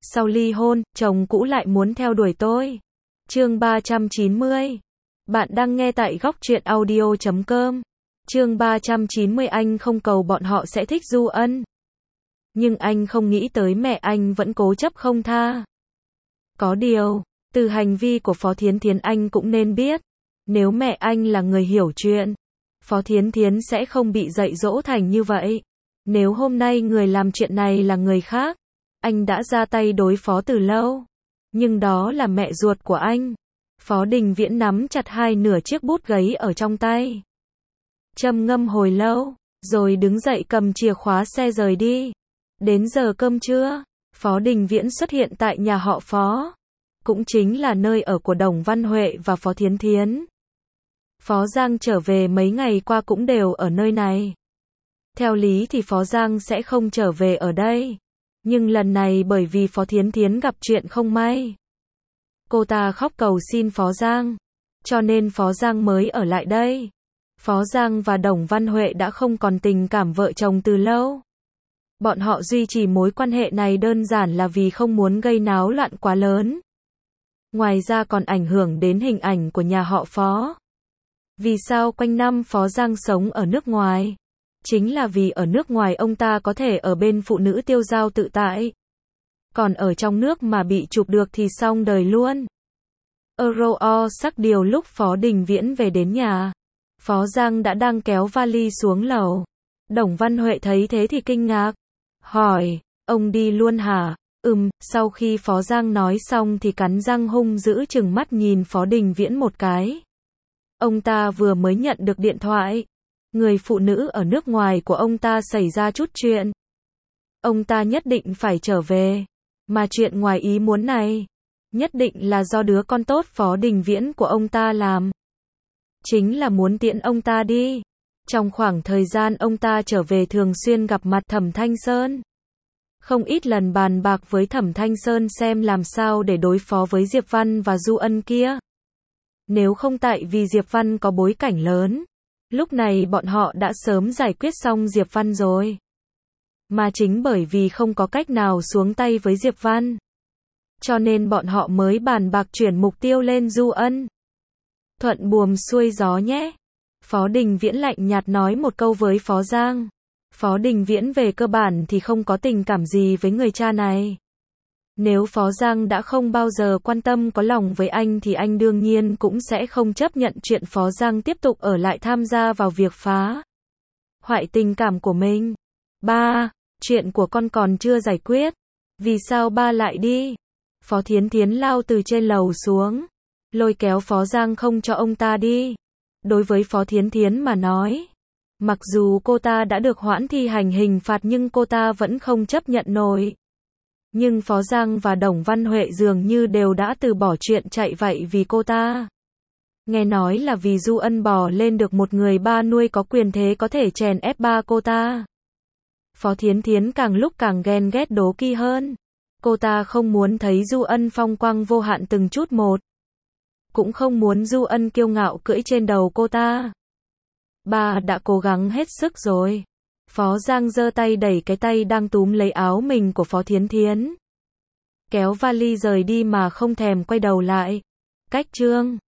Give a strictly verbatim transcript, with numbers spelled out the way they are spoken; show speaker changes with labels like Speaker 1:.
Speaker 1: sau ly hôn, chồng cũ lại muốn theo đuổi tôi. Chương ba trăm chín mươi. Bạn đang nghe tại góc truyện audio chấm com. Chương ba trăm chín mươi. Anh không cầu bọn họ sẽ thích Du Ân. Nhưng anh không nghĩ tới mẹ anh vẫn cố chấp không tha. Có điều, từ hành vi của Phó Thiến Thiến anh cũng nên biết. Nếu mẹ anh là người hiểu chuyện, Phó Thiến Thiến sẽ không bị dạy dỗ thành như vậy. Nếu hôm nay người làm chuyện này là người khác, anh đã ra tay đối phó từ lâu. Nhưng đó là mẹ ruột của anh. Phó Đình Viễn nắm chặt hai nửa chiếc bút gấy ở trong tay. Trầm ngâm hồi lâu, rồi đứng dậy cầm chìa khóa xe rời đi. Đến giờ cơm trưa, Phó Đình Viễn xuất hiện tại nhà họ Phó. Cũng chính là nơi ở của Đồng Văn Huệ và Phó Thiến Thiến. Phó Giang trở về mấy ngày qua cũng đều ở nơi này. Theo lý thì Phó Giang sẽ không trở về ở đây. Nhưng lần này bởi vì Phó Thiến Thiến gặp chuyện không may. Cô ta khóc cầu xin Phó Giang. Cho nên Phó Giang mới ở lại đây. Phó Giang và Đồng Văn Huệ đã không còn tình cảm vợ chồng từ lâu. Bọn họ duy trì mối quan hệ này đơn giản là vì không muốn gây náo loạn quá lớn. Ngoài ra còn ảnh hưởng đến hình ảnh của nhà họ Phó. Vì sao quanh năm Phó Giang sống ở nước ngoài? Chính là vì ở nước ngoài ông ta có thể ở bên phụ nữ tiêu dao tự tại. Còn ở trong nước mà bị chụp được thì xong đời luôn. Euro sắc điều lúc Phó Đình Viễn về đến nhà. Phó Giang đã đang kéo vali xuống lầu. Đồng Văn Huệ thấy thế thì kinh ngạc. Hỏi, ông đi luôn hả? Ừm, sau khi Phó Giang nói xong thì cắn răng hung dữ chừng mắt nhìn Phó Đình Viễn một cái. Ông ta vừa mới nhận được điện thoại. Người phụ nữ ở nước ngoài của ông ta xảy ra chút chuyện. Ông ta nhất định phải trở về. Mà chuyện ngoài ý muốn này, nhất định là do đứa con tốt Phó Đình Viễn của ông ta làm. Chính là muốn tiễn ông ta đi. Trong khoảng thời gian ông ta trở về thường xuyên gặp mặt Thẩm Thanh Sơn. Không ít lần bàn bạc với Thẩm Thanh Sơn xem làm sao để đối phó với Diệp Văn và Du Ân kia. Nếu không tại vì Diệp Văn có bối cảnh lớn, lúc này bọn họ đã sớm giải quyết xong Diệp Văn rồi. Mà chính bởi vì không có cách nào xuống tay với Diệp Văn, cho nên bọn họ mới bàn bạc chuyển mục tiêu lên Du Ân. Thuận buồm xuôi gió nhé. Phó Đình Viễn lạnh nhạt nói một câu với Phó Giang. Phó Đình Viễn về cơ bản thì không có tình cảm gì với người cha này. Nếu Phó Giang đã không bao giờ quan tâm có lòng với anh thì anh đương nhiên cũng sẽ không chấp nhận chuyện Phó Giang tiếp tục ở lại tham gia vào việc phá hoại tình cảm của mình. Ba, chuyện của con còn chưa giải quyết. Vì sao ba lại đi? Phó Thiến Thiến lao từ trên lầu xuống, lôi kéo Phó Giang không cho ông ta đi. Đối với Phó Thiến Thiến mà nói, mặc dù cô ta đã được hoãn thi hành hình phạt nhưng cô ta vẫn không chấp nhận nổi. Nhưng Phó Giang và Đồng Văn Huệ dường như đều đã từ bỏ chuyện chạy vậy vì cô ta. Nghe nói là vì Du Ân bỏ lên được một người ba nuôi có quyền thế có thể chèn ép ba cô ta. Phó Thiến Thiến càng lúc càng ghen ghét đố kỵ hơn. Cô ta không muốn thấy Du Ân phong quang vô hạn từng chút một. Cũng không muốn Du Ân kiêu ngạo cưỡi trên đầu cô ta. Bà đã cố gắng hết sức rồi. Phó Giang giơ tay đẩy cái tay đang túm lấy áo mình của Phó Thiến Thiến. Kéo vali rời đi mà không thèm quay đầu lại. Cách chương